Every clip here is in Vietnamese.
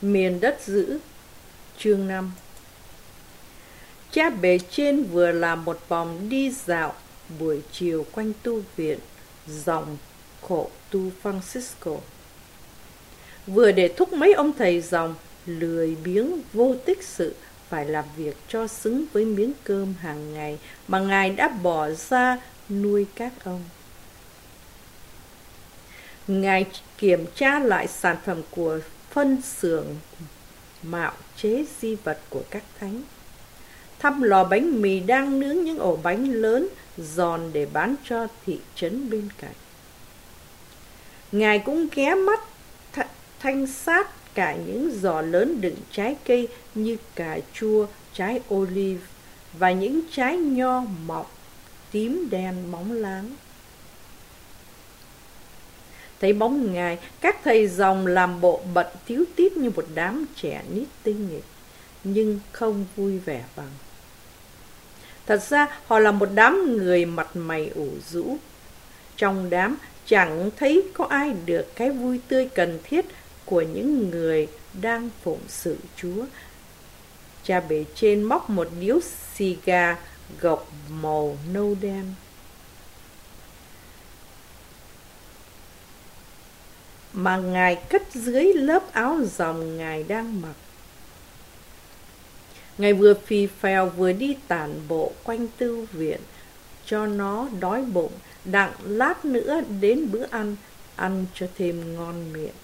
Miền đất dữ. Chương 5. Cha bề trên vừa làm một vòng đi dạo buổi chiều quanh tu viện dòng khổ tu Francisco, vừa để thúc mấy ông thầy dòng lười biếng vô tích sự phải làm việc cho xứng với miếng cơm hàng ngày mà Ngài đã bỏ ra nuôi các ông. Ngài kiểm tra lại sản phẩm của phân xưởng mạo chế di vật của các thánh, thăm lò bánh mì đang nướng những ổ bánh lớn giòn để bán cho thị trấn bên cạnh. Ngài cũng ghé mắt thanh sát cả những giỏ lớn đựng trái cây như cà chua, trái olive và những trái nho mọng tím đen bóng láng. Thấy bóng Ngài, các thầy dòng làm bộ bận tíu tít như một đám trẻ nít tinh nghịch, nhưng không vui vẻ bằng. Thật ra họ là một đám người mặt mày ủ rũ. Trong đám chẳng thấy có ai được cái vui tươi cần thiết của những người đang phụng sự Chúa. Cha bề trên móc một điếu xì gà gộc màu nâu đen. Mà Ngài cất dưới lớp áo dòng Ngài đang mặc. Ngài vừa phì phèo vừa đi tản bộ quanh tu viện cho nó đói bụng, đặng lát nữa đến bữa ăn cho thêm ngon miệng.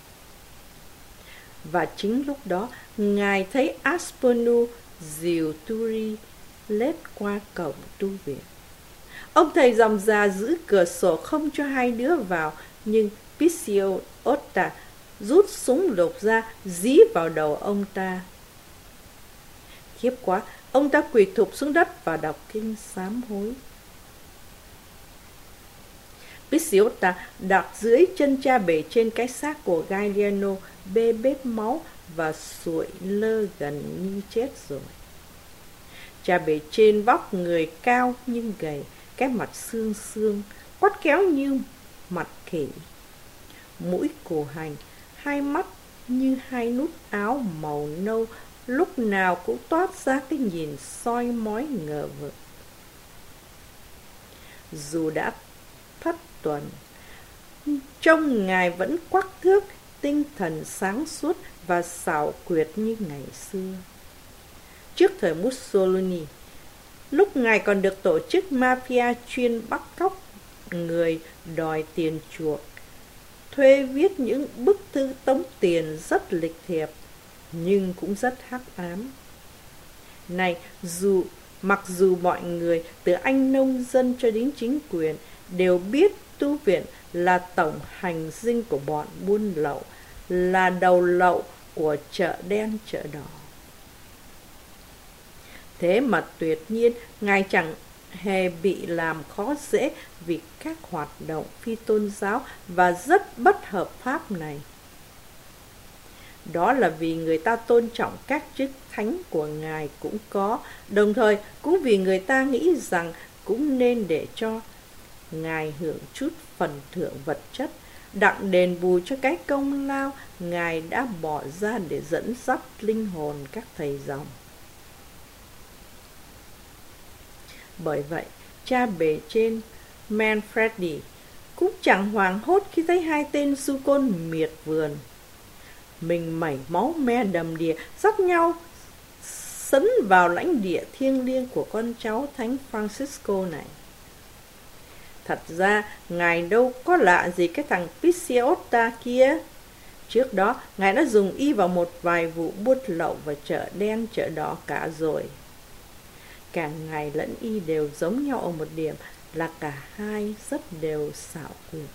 Và chính lúc đó Ngài thấy Aspenu dìu Turi lết qua cổng tu viện. Ông thầy dòng già giữ cửa sổ không cho hai đứa vào, nhưng Pisiota rút súng lục ra dí vào đầu ông ta. Khiếp quá, ông ta quỳ thụp xuống đất và đọc kinh sám hối. Pisiota đặt dưới chân cha bề trên cái xác của Galliano bê bết máu và sụi lơ gần như chết rồi. Cha bề trên vóc người cao nhưng gầy, cái mặt xương xương, quắt kéo như mặt khỉ, mũi cổ hành, hai mắt như hai nút áo màu nâu, lúc nào cũng toát ra cái nhìn soi mói ngờ vực. Dù đã thất tuần, trông Ngài vẫn quắc thước, tinh thần sáng suốt và xảo quyệt như ngày xưa. Trước thời Mussolini, lúc Ngài còn được tổ chức mafia chuyên bắt cóc người đòi tiền chuộc, thuê viết những bức thư tống tiền rất lịch thiệp, nhưng cũng rất hắc ám. Này, mặc dù mọi người, từ anh nông dân cho đến chính quyền, đều biết tu viện là tổng hành dinh của bọn buôn lậu, là đầu lậu của chợ đen chợ đỏ. Thế mà tuyệt nhiên Ngài chẳng hề bị làm khó dễ vì các hoạt động phi tôn giáo và rất bất hợp pháp này. Đó là vì người ta tôn trọng các chức thánh của Ngài cũng có, đồng thời cũng vì người ta nghĩ rằng cũng nên để cho Ngài hưởng chút phần thưởng vật chất, đặng đền bù cho cái công lao Ngài đã bỏ ra để dẫn dắt linh hồn các thầy dòng. Bởi vậy, cha bề trên Manfredi cũng chẳng hoảng hốt khi thấy hai tên du côn miệt vườn. Mình mẩy máu me đầm đìa dắt nhau sấn vào lãnh địa thiêng liêng của con cháu thánh Francisco này. Thật ra Ngài đâu có lạ gì cái thằng Pisiota kia. Trước đó Ngài đã dùng y vào một vài vụ buôn lậu và chợ đen chợ đỏ cả rồi. Cả Ngài lẫn y đều giống nhau ở một điểm là cả hai rất đều xảo quyệt.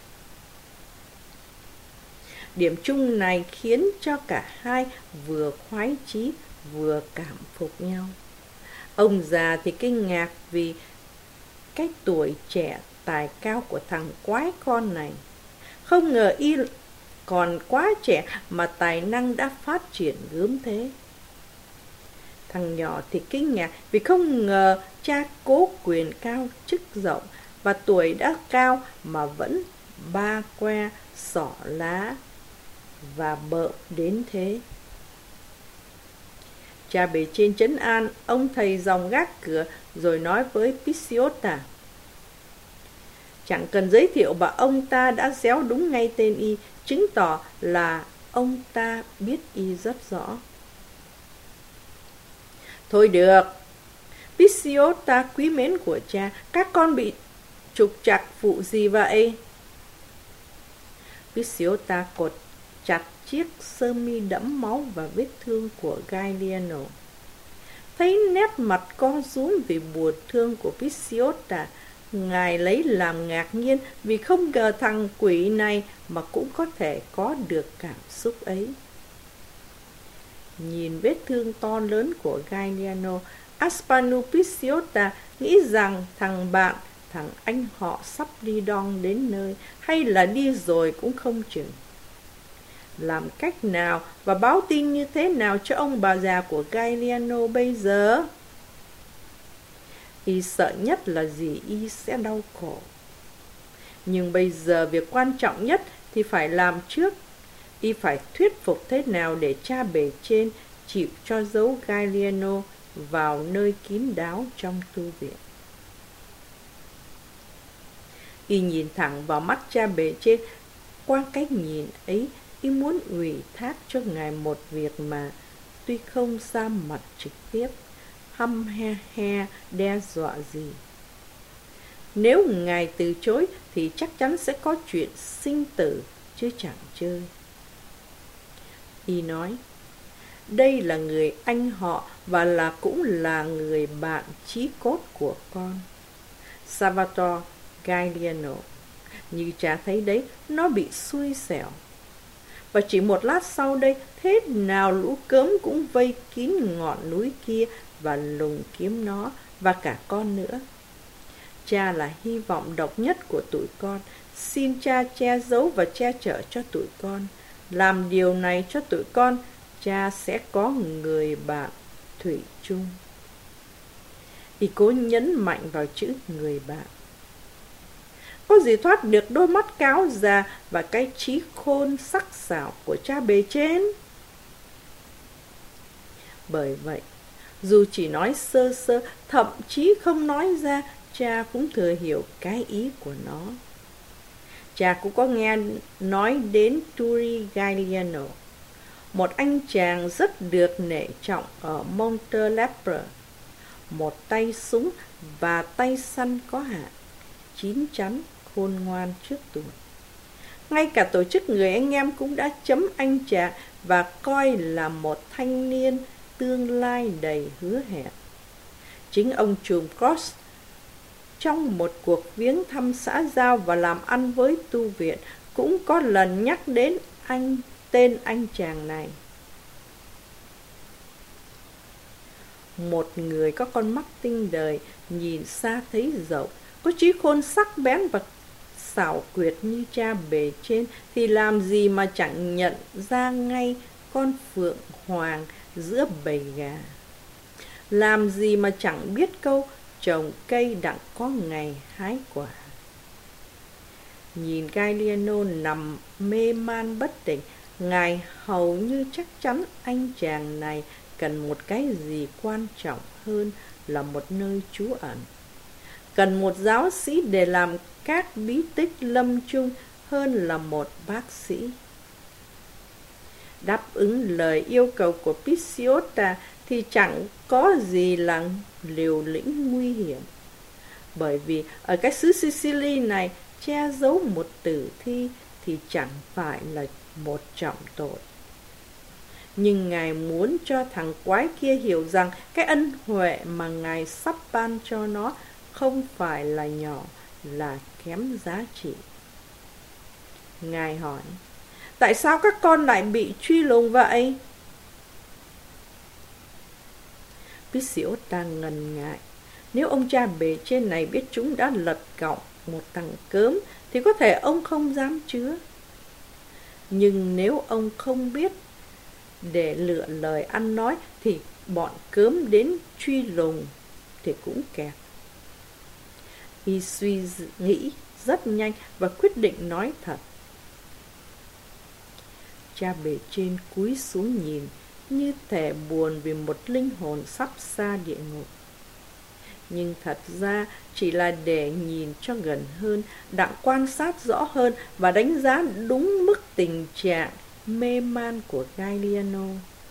Điểm chung này khiến cho cả hai vừa khoái chí vừa cảm phục nhau. Ông già thì kinh ngạc vì cái tuổi trẻ tài cao của thằng quái con này. Không ngờ y còn quá trẻ mà tài năng đã phát triển gớm thế. Thằng nhỏ thì kinh ngạc vì không ngờ cha cố quyền cao chức rộng và tuổi đã cao mà vẫn ba que xỏ lá và bợm đến thế. Cha bề trên trấn an ông thầy dòng gác cửa rồi nói với Pisiota: chẳng cần giới thiệu mà ông ta đã réo đúng ngay tên y, chứng tỏ là ông ta biết y rất rõ. Thôi được, Pisiota quý mến của cha, các con bị trục trặc vụ gì vậy? Pisiota cột chặt chiếc sơ mi đẫm máu và vết thương của Gagliano. Thấy nét mặt co rúm vì buồn thương của Pisiota, ngài lấy làm ngạc nhiên vì không ngờ thằng quỷ này mà cũng có thể có được cảm xúc ấy. Nhìn vết thương to lớn của Gagliano, Aspanio Pisiota nghĩ rằng thằng anh họ sắp đi đong đến nơi, hay là đi rồi cũng không chừng. Làm cách nào và báo tin như thế nào cho ông bà già của Gagliano bây giờ? Y sợ nhất là gì y sẽ đau khổ. Nhưng bây giờ việc quan trọng nhất thì phải làm trước. Y phải thuyết phục thế nào để cha bề trên chịu cho giấu Gagliano vào nơi kín đáo trong tu viện. Y nhìn thẳng vào mắt cha bề trên. Qua cách nhìn ấy, y muốn ủy thác cho ngài một việc mà, tuy không ra mặt trực tiếp, hăm he đe dọa gì. Nếu ngài từ chối thì chắc chắn sẽ có chuyện sinh tử chứ chẳng chơi. Y nói: đây là người anh họ và cũng là người bạn chí cốt của con, Salvatore Gagliano. Như cha thấy đấy, nó bị xui xẻo. Và chỉ một lát sau đây, thế nào lũ cớm cũng vây kín ngọn núi kia và lùng kiếm nó và cả con nữa. Cha là hy vọng độc nhất của tụi con. Xin cha che giấu và che chở cho tụi con. Làm điều này cho tụi con, cha sẽ có người bạn thủy chung. Y cố nhấn mạnh vào chữ người bạn. Có gì thoát được đôi mắt cáo già và cái trí khôn sắc sảo của cha bề trên. Bởi vậy, dù chỉ nói sơ sơ, thậm chí không nói ra, cha cũng thừa hiểu cái ý của nó. Cha cũng có nghe nói đến Turi Gagliano, một anh chàng rất được nể trọng ở Montelepre, một tay súng và tay săn có hạn, chín chắn, khôn ngoan trước tuổi. Ngay cả tổ chức người anh em cũng đã chấm anh chàng và coi là một thanh niên tương lai đầy hứa hẹn. Chính ông trùm Cross, trong một cuộc viếng thăm xã giao và làm ăn với tu viện, cũng có lần nhắc đến tên anh chàng này. Một người có con mắt tinh đời, nhìn xa thấy rộng, có trí khôn sắc bén và xảo quyệt như cha bề trên, thì làm gì mà chẳng nhận ra ngay con phượng hoàng giữa bầy gà. Làm gì mà chẳng biết câu trồng cây đặng có ngày hái quả. Nhìn Gagliano nằm mê man bất tỉnh, ngài hầu như chắc chắn anh chàng này cần một cái gì quan trọng hơn là một nơi trú ẩn, cần một giáo sĩ để làm các bí tích lâm chung hơn là một bác sĩ. Đáp ứng lời yêu cầu của Pisiota thì chẳng có gì là liều lĩnh nguy hiểm, bởi vì ở cái xứ Sicily này, che giấu một tử thi thì chẳng phải là một trọng tội. Nhưng ngài muốn cho thằng quái kia hiểu rằng cái ân huệ mà ngài sắp ban cho nó không phải là nhỏ, là kém giá trị. Ngài hỏi: tại sao các con lại bị truy lùng vậy? Pisiota ngần ngại. Nếu ông cha bề trên này biết chúng đã lật cọng một thằng cớm thì có thể ông không dám chứa. Nhưng nếu ông không biết để lựa lời ăn nói thì bọn cớm đến truy lùng thì cũng kẹt. Y suy nghĩ rất nhanh và quyết định nói thật. Cha bề trên cúi xuống nhìn, như thể buồn vì một linh hồn sắp xa địa ngục. Nhưng thật ra chỉ là để nhìn cho gần hơn, đặng quan sát rõ hơn và đánh giá đúng mức tình trạng mê man của Galliano.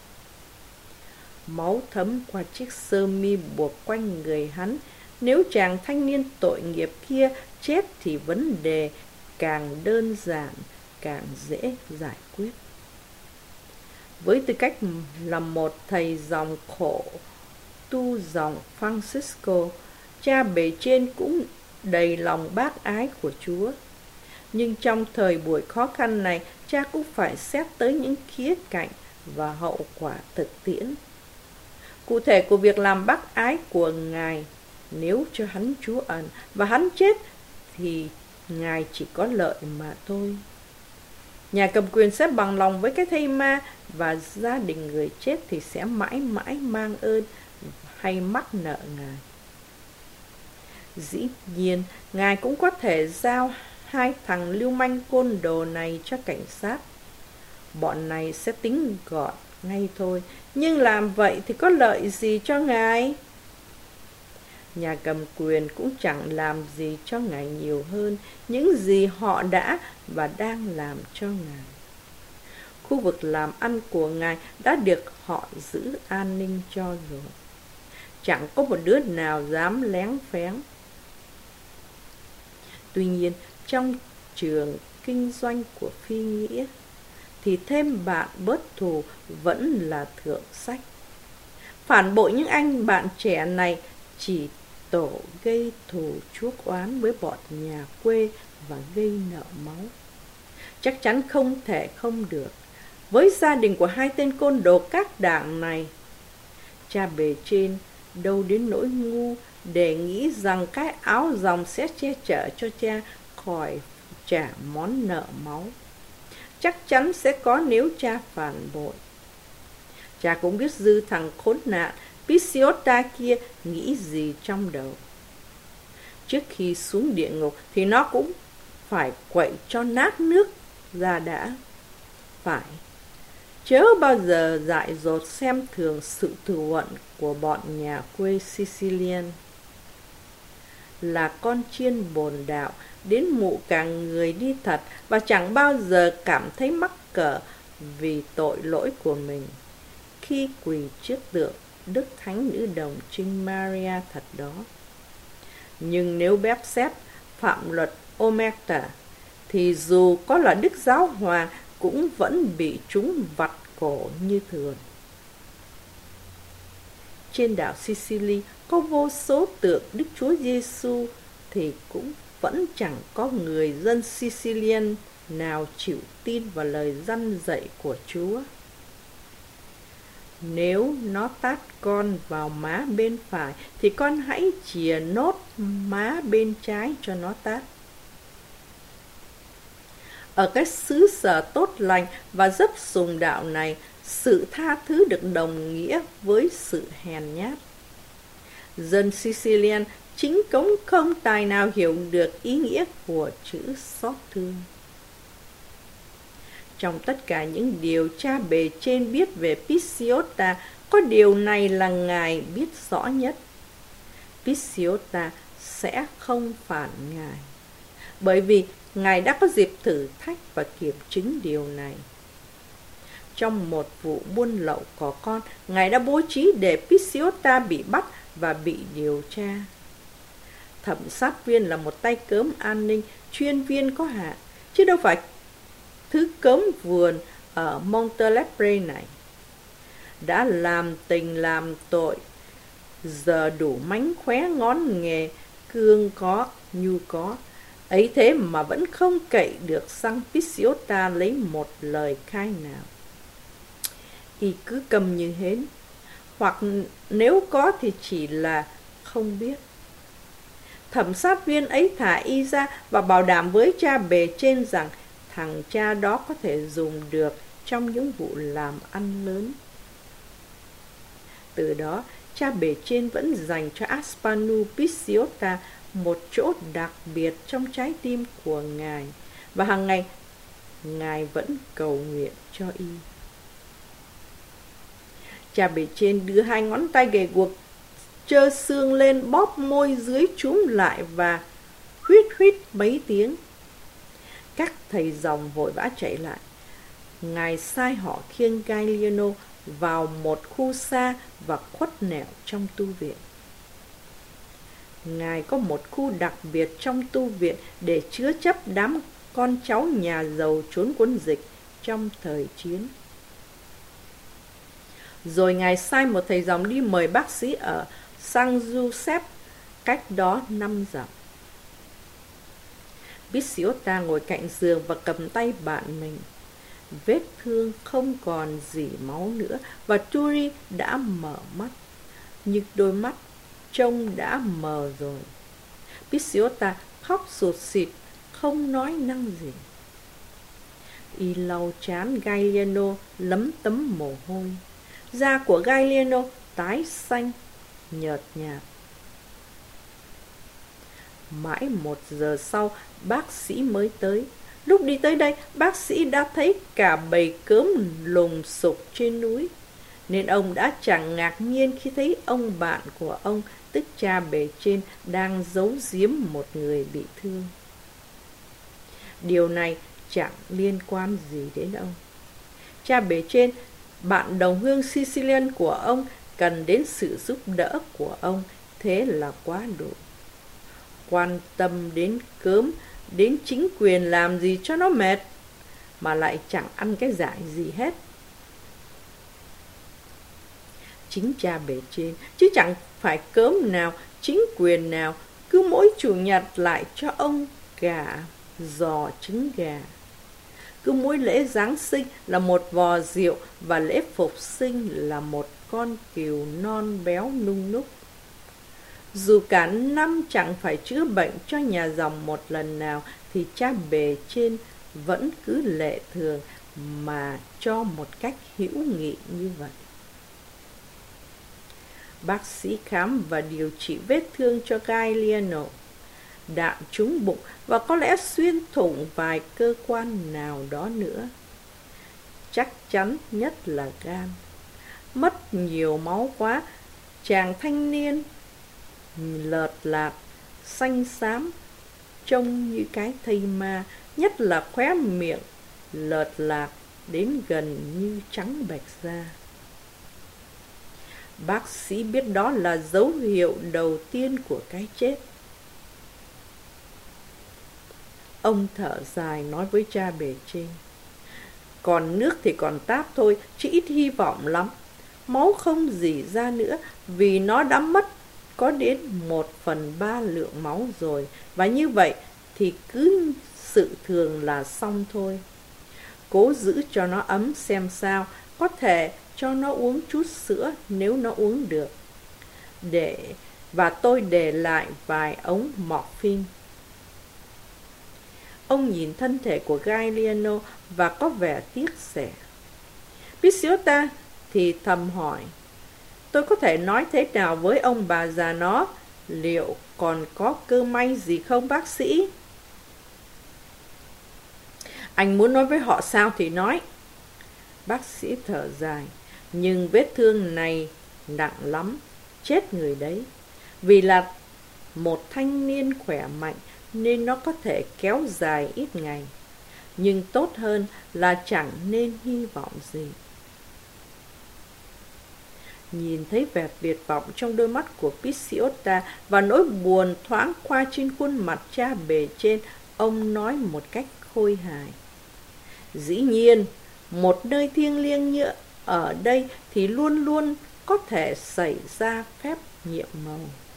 Máu thấm qua chiếc sơ mi buộc quanh người hắn. Nếu chàng thanh niên tội nghiệp kia chết thì vấn đề càng đơn giản, càng dễ giải quyết. Với tư cách là một thầy dòng khổ tu dòng Francisco, cha bề trên cũng đầy lòng bác ái của Chúa. Nhưng trong thời buổi khó khăn này, cha cũng phải xét tới những khía cạnh và hậu quả thực tiễn. Cụ thể của việc làm bác ái của Ngài, nếu cho hắn trú ẩn và hắn chết thì Ngài chỉ có lợi mà thôi. Nhà cầm quyền sẽ bằng lòng với cái thây ma, và gia đình người chết thì sẽ mãi mãi mang ơn hay mắc nợ Ngài. Dĩ nhiên, Ngài cũng có thể giao 2 thằng lưu manh côn đồ này cho cảnh sát. Bọn này sẽ tính gọn ngay thôi, nhưng làm vậy thì có lợi gì cho Ngài? Nhà cầm quyền cũng chẳng làm gì cho Ngài nhiều hơn những gì họ đã và đang làm cho Ngài. Khu vực làm ăn của Ngài đã được họ giữ an ninh cho rồi. Chẳng có một đứa nào dám lén phén. Tuy nhiên, trong trường kinh doanh của phi nghĩa, thì thêm bạn bớt thù vẫn là thượng sách. Phản bội những anh bạn trẻ này chỉ tổ gây thù chuốc oán với bọn nhà quê và gây nợ máu. Chắc chắn không thể không được với gia đình của 2 tên côn đồ các đảng này. Cha bề trên đâu đến nỗi ngu để nghĩ rằng cái áo dòng sẽ che chở cho cha khỏi trả món nợ máu. Chắc chắn sẽ có nếu cha phản bội. Cha cũng biết dư thằng khốn nạn Pisiota kia nghĩ gì trong đầu. Trước khi xuống địa ngục thì nó cũng phải quậy cho nát nước ra đã. Phải, chớ bao giờ dại dột xem thường sự thù hận của bọn nhà quê Sicilian. Là con chiên bồn đạo, đến mụ cả người đi thật và chẳng bao giờ cảm thấy mắc cỡ vì tội lỗi của mình khi quỳ trước tượng Đức Thánh Nữ Đồng Trinh Maria thật đó. Nhưng nếu bép xét phạm luật Omerta thì dù có là Đức Giáo Hoàng cũng vẫn bị chúng vặt cổ như thường. Trên đảo Sicily có vô số tượng Đức Chúa Giêsu thì cũng vẫn chẳng có người dân Sicilian nào chịu tin vào lời răn dạy của Chúa. Nếu nó tát con vào má bên phải thì con hãy chìa nốt má bên trái cho nó tát. Ở cái xứ sở tốt lành và dấp sùng đạo này, sự tha thứ được đồng nghĩa với sự hèn nhát. Dân Sicilian chính cống không tài nào hiểu được ý nghĩa của chữ xót thương. Trong tất cả những điều cha bề trên biết về Pisiota, có điều này là Ngài biết rõ nhất. Pisiota sẽ không phản Ngài, bởi vì Ngài đã có dịp thử thách và kiểm chứng điều này. Trong một vụ buôn lậu cỏ con, Ngài đã bố trí để Pisiota bị bắt và bị điều tra. Thẩm sát viên là một tay cớm an ninh, chuyên viên có hạn, chứ đâu phải thứ cớm vườn ở Montelepre này. Đã làm tình làm tội, giờ đủ mánh khóe ngón nghề, cương có, nhu có. Ấy thế mà vẫn không cậy được sang Pisiota lấy một lời khai nào. Y cứ câm như hến, hoặc nếu có thì chỉ là không biết. Thẩm sát viên ấy thả y ra và bảo đảm với cha bề trên rằng thằng cha đó có thể dùng được trong những vụ làm ăn lớn. Từ đó, cha bề trên vẫn dành cho Aspanu Pisiota một chỗ đặc biệt trong trái tim của Ngài, và hàng ngày ngài vẫn cầu nguyện cho y. Cha bề trên đưa hai ngón tay gầy guộc trơ xương lên, bóp môi dưới chúm lại và huýt huýt mấy tiếng. Các thầy dòng vội vã chạy lại. Ngài sai họ khiêng Gallieno vào một khu xa và khuất nẻo trong tu viện. Ngài có một khu đặc biệt trong tu viện để chứa chấp đám con cháu nhà giàu trốn quân dịch trong thời chiến. Rồi Ngài sai một thầy dòng đi mời bác sĩ ở San Giuseppe, cách đó 5 dặm. Picciota ngồi cạnh giường và cầm tay bạn mình. Vết thương không còn rỉ máu nữa và Turi đã mở mắt, nhưng đôi mắt trông đã mờ rồi. Picciota khóc sụt sịt, không nói năng gì. Y lau trán Gallieno lấm tấm mồ hôi. Da của Gallieno tái xanh, nhợt nhạt. Mãi 1 giờ sau, bác sĩ mới tới. Lúc đi tới đây, bác sĩ đã thấy cả bầy cớm lùng sục trên núi, nên ông đã chẳng ngạc nhiên khi thấy ông bạn của ông, tức cha bề trên, đang giấu giếm một người bị thương. Điều này chẳng liên quan gì đến ông. Cha bề trên, bạn đồng hương Sicilian của ông, cần đến sự giúp đỡ của ông, thế là quá đủ. Quan tâm đến cớm, đến chính quyền làm gì cho nó mệt, mà lại chẳng ăn cái giải gì hết. Chính cha bề trên, chứ chẳng phải cớm nào, chính quyền nào, cứ mỗi chủ nhật lại cho ông gà, giò, trứng gà. Cứ mỗi lễ Giáng sinh là một vò rượu và lễ phục sinh là một con cừu non béo nung núc. Dù cả năm chẳng phải chữa bệnh cho nhà dòng một lần nào, thì cha bề trên vẫn cứ lệ thường mà cho một cách hữu nghị như vậy. Bác sĩ khám và điều trị vết thương cho Gallieno. Đạn trúng bụng và có lẽ xuyên thủng vài cơ quan nào đó nữa. Chắc chắn nhất là gan. Mất nhiều máu quá, chàng thanh niên lợt lạc, xanh xám, trông như cái thây ma, nhất là khóe miệng lợt lạc đến gần như trắng bệch da. Bác sĩ biết đó là dấu hiệu đầu tiên của cái chết. Ông thở dài nói với cha bề trên: còn nước thì còn táp thôi, chứ ít hy vọng lắm. Máu không rỉ ra nữa vì nó đã mất có đến 1/3 lượng máu rồi, và như vậy thì cứ sự thường là xong thôi. Cố giữ cho nó ấm xem sao, có thể cho nó uống chút sữa nếu nó uống được. Và tôi để lại vài ống morphine. Ông nhìn thân thể của Gallieno và có vẻ tiếc rẻ. Picciota thì thầm hỏi: tôi có thể nói thế nào với ông bà già nó? Liệu còn có cơ may gì không bác sĩ? Anh muốn nói với họ sao thì nói. Bác sĩ thở dài: nhưng vết thương này nặng lắm, chết người đấy. Vì là một thanh niên khỏe mạnh nên nó có thể kéo dài ít ngày, nhưng tốt hơn là chẳng nên hy vọng gì. Nhìn thấy vẻ tuyệt vọng trong đôi mắt của Picciota và nỗi buồn thoáng qua trên khuôn mặt cha bề trên, ông nói một cách khôi hài: dĩ nhiên, một nơi thiêng liêng như ở đây thì luôn luôn có thể xảy ra phép nhiệm màu.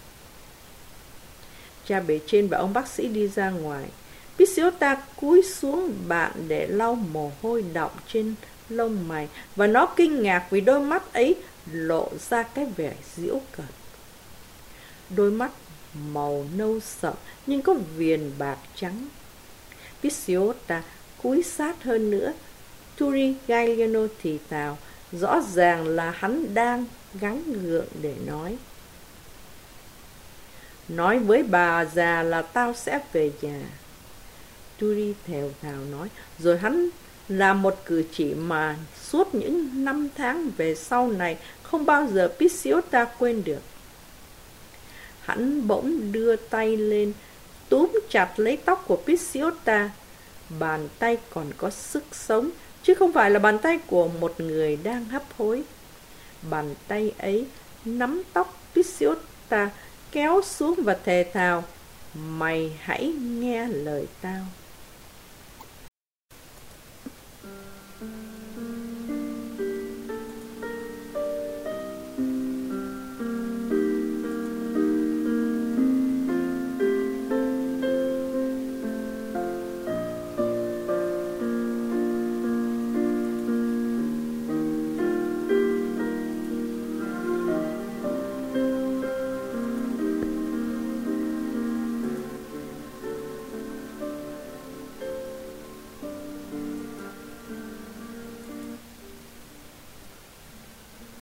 Cha bề trên và ông bác sĩ đi ra ngoài. Picciota cúi xuống bạn để lau mồ hôi đọng trên lông mày, và nó kinh ngạc vì đôi mắt ấy lộ ra cái vẻ giễu cợt. Đôi mắt màu nâu sậm nhưng có viền bạc trắng. Picciota cúi sát hơn nữa. Turi Gallieno thì thào, rõ ràng là hắn đang gắng gượng để nói: nói với bà già là tao sẽ về nhà. Turi thều thào nói, rồi hắn làm một cử chỉ mà suốt những năm tháng về sau này không bao giờ Pisiota quên được. Hắn bỗng đưa tay lên, túm chặt lấy tóc của Pisiota. Bàn tay còn có sức sống, chứ không phải là bàn tay của một người đang hấp hối. Bàn tay ấy nắm tóc Pisiota, kéo xuống và thề thào, mày hãy nghe lời tao.